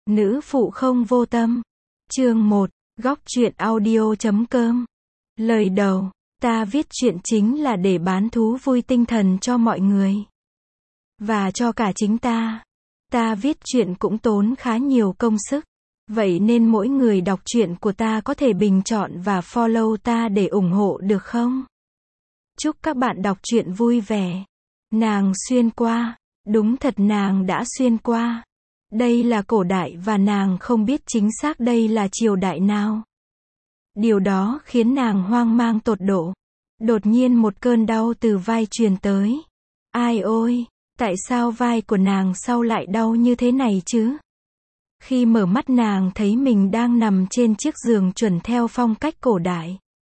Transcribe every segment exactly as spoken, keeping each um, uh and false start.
Nữ phụ không vô tâm. Chương một, góc truyện audio chấm com. Lời đầu, ta viết truyện chính là để bán thú vui tinh thần cho mọi người. Và cho cả chính ta. Ta viết truyện cũng tốn khá nhiều công sức. Vậy nên mỗi người đọc truyện của ta có thể bình chọn và follow ta để ủng hộ được không? Chúc các bạn đọc truyện vui vẻ. Nàng xuyên qua. Đúng thật nàng đã xuyên qua. Đây là cổ đại và nàng không biết chính xác đây là triều đại nào. Điều đó khiến nàng hoang mang tột độ. Đột nhiên một cơn đau từ vai truyền tới. Ai ôi, tại sao vai của nàng sau lại đau như thế này chứ? Khi mở mắt nàng thấy mình đang nằm trên chiếc giường chuẩn theo phong cách cổ đại.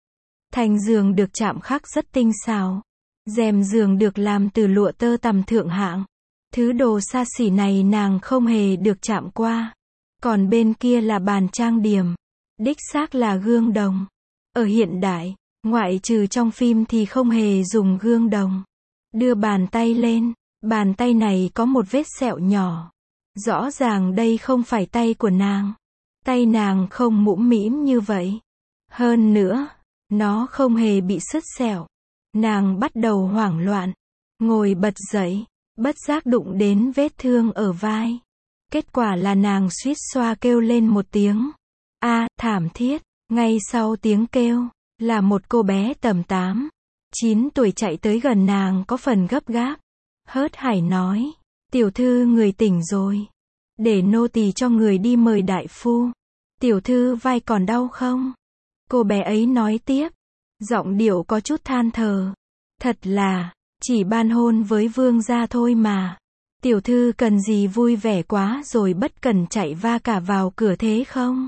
Thành giường được chạm khắc rất tinh xảo. Rèm giường được làm từ lụa tơ tằm thượng hạng. Thứ đồ xa xỉ này nàng không hề được chạm qua. Còn bên kia là bàn trang điểm. Đích xác là gương đồng. Ở hiện đại, ngoại trừ trong phim thì không hề dùng gương đồng. Đưa bàn tay lên, bàn tay này có một vết sẹo nhỏ. Rõ ràng đây không phải tay của nàng. Tay nàng không mũm mĩm như vậy. Hơn nữa, nó không hề bị sứt sẹo. Nàng bắt đầu hoảng loạn. Ngồi bật dậy. Bất giác đụng đến vết thương ở vai. Kết quả là nàng suýt xoa kêu lên một tiếng. A, thảm thiết. Ngay sau tiếng kêu, là một cô bé tầm tám, chín tuổi chạy tới gần nàng có phần gấp gáp. Hớt hải nói, tiểu thư người tỉnh rồi. Để nô tỳ cho người đi mời đại phu. Tiểu thư vai còn đau không? Cô bé ấy nói tiếp. Giọng điệu có chút than thở. Thật là... Chỉ ban hôn với vương gia thôi mà. Tiểu thư cần gì vui vẻ quá rồi bất cần chạy va cả vào cửa thế không?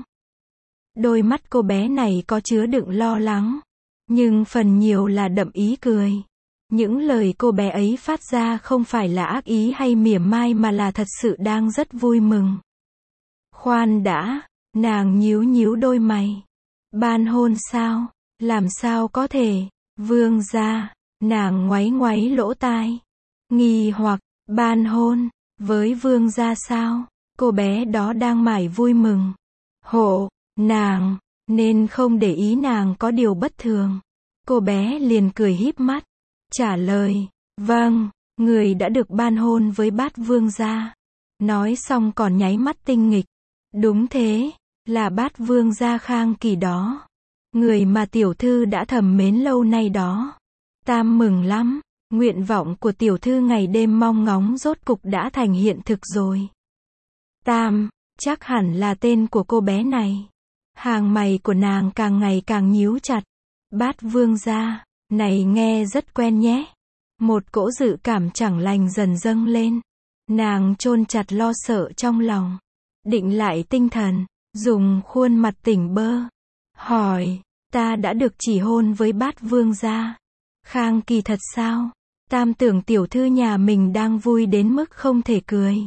Đôi mắt cô bé này có chứa đựng lo lắng. Nhưng phần nhiều là đậm ý cười. Những lời cô bé ấy phát ra không phải là ác ý hay mỉa mai mà là thật sự đang rất vui mừng. Khoan đã, nàng nhíu nhíu đôi mày. Ban hôn sao? Làm sao có thể? Vương gia. Nàng ngoáy ngoáy lỗ tai. Nghi hoặc, ban hôn, với vương gia sao? Cô bé đó đang mải vui mừng. Hộ, nàng, nên không để ý nàng có điều bất thường. Cô bé liền cười híp mắt. Trả lời, vâng, người đã được ban hôn với bát vương gia. Nói xong còn nháy mắt tinh nghịch. Đúng thế, là bát vương gia Khang Kỳ đó. Người mà tiểu thư đã thầm mến lâu nay đó. Tam mừng lắm, nguyện vọng của tiểu thư ngày đêm mong ngóng rốt cục đã thành hiện thực rồi. Tam, chắc hẳn là tên của cô bé này. Hàng mày của nàng càng ngày càng nhíu chặt. Bát vương gia, này nghe rất quen nhé. Một cỗ dự cảm chẳng lành dần dâng lên. Nàng chôn chặt lo sợ trong lòng. Định lại tinh thần, dùng khuôn mặt tỉnh bơ. Hỏi, ta đã được chỉ hôn với bát vương gia. Khang Kỳ thật sao? Tam tưởng tiểu thư nhà mình đang vui đến mức không thể cười.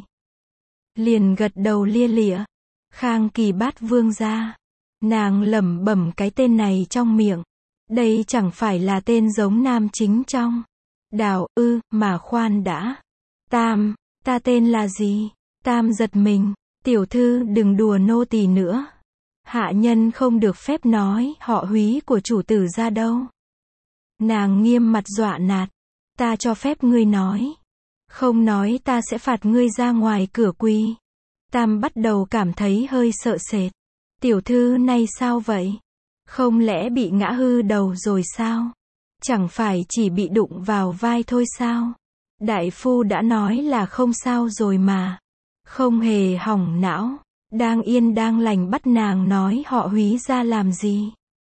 Liền gật đầu lia lịa. Khang Kỳ bát vương gia. Nàng lẩm bẩm cái tên này trong miệng. Đây chẳng phải là tên giống nam chính trong Đào ư, mà khoan đã. Tam, ta tên là gì? Tam giật mình. Tiểu thư đừng đùa nô tỳ nữa. Hạ nhân không được phép nói họ Húy của chủ tử ra đâu. Nàng nghiêm mặt dọa nạt. Ta cho phép ngươi nói. Không nói ta sẽ phạt ngươi ra ngoài cửa quỳ. Tam bắt đầu cảm thấy hơi sợ sệt. Tiểu thư này sao vậy? Không lẽ bị ngã hư đầu rồi sao? Chẳng phải chỉ bị đụng vào vai thôi sao? Đại phu đã nói là không sao rồi mà. Không hề hỏng não. Đang yên đang lành bắt nàng nói họ Húy ra làm gì?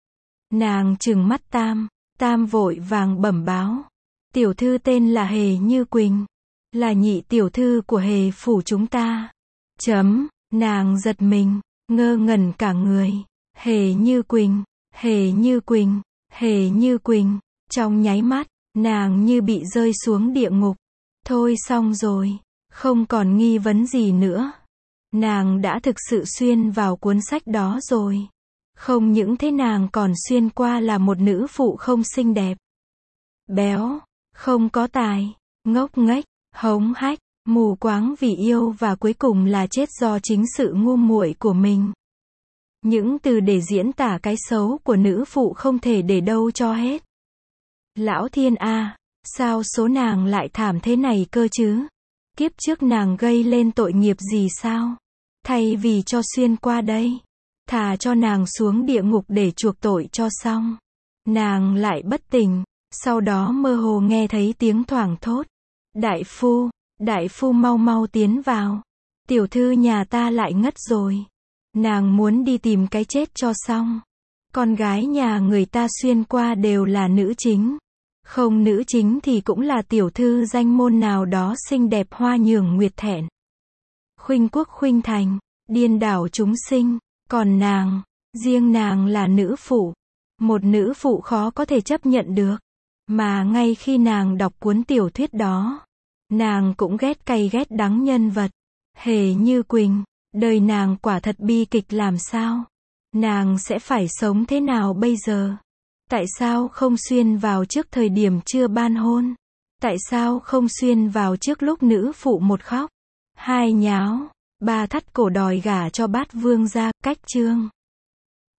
Nàng trừng mắt Tam. Tam vội vàng bẩm báo. Tiểu thư tên là Hề Như Quỳnh. Là nhị tiểu thư của Hề phủ chúng ta. Chấm, nàng giật mình, ngơ ngẩn cả người. Hề Như Quỳnh, Hề Như Quỳnh, Hề Như Quỳnh. Trong nháy mắt, nàng như bị rơi xuống địa ngục. Thôi xong rồi, không còn nghi vấn gì nữa. Nàng đã thực sự xuyên vào cuốn sách đó rồi. Không những thế nàng còn xuyên qua là một nữ phụ không xinh đẹp, béo, không có tài, ngốc nghếch, hống hách, Mù quáng vì yêu và cuối cùng là chết do chính sự ngu muội của mình. Những từ để diễn tả cái xấu của nữ phụ không thể để đâu cho hết. Lão thiên a, sao số nàng lại thảm thế này cơ chứ? Kiếp trước nàng gây lên tội nghiệp gì sao? Thay vì cho xuyên qua đây, thà cho nàng xuống địa ngục để chuộc tội cho xong. Nàng lại bất tỉnh, sau đó mơ hồ nghe thấy tiếng thoảng thốt. Đại phu, đại phu mau mau tiến vào. Tiểu thư nhà ta lại ngất rồi. Nàng muốn đi tìm cái chết cho xong. Con gái nhà người ta xuyên qua đều là nữ chính. Không nữ chính thì cũng là tiểu thư danh môn nào đó xinh đẹp hoa nhường nguyệt thẹn. Khuynh quốc khuynh thành, điên đảo chúng sinh. Còn nàng, riêng nàng là nữ phụ. Một nữ phụ khó có thể chấp nhận được. Mà ngay khi nàng đọc cuốn tiểu thuyết đó, nàng cũng ghét cay ghét đắng nhân vật. Hề Như Quỳnh, đời nàng quả thật bi kịch làm sao? Nàng sẽ phải sống thế nào bây giờ? Tại sao không xuyên vào trước thời điểm chưa ban hôn? Tại sao không xuyên vào trước lúc nữ phụ một khóc, hai nháo, ba thắt cổ đòi gả cho bát vương gia? Cách chương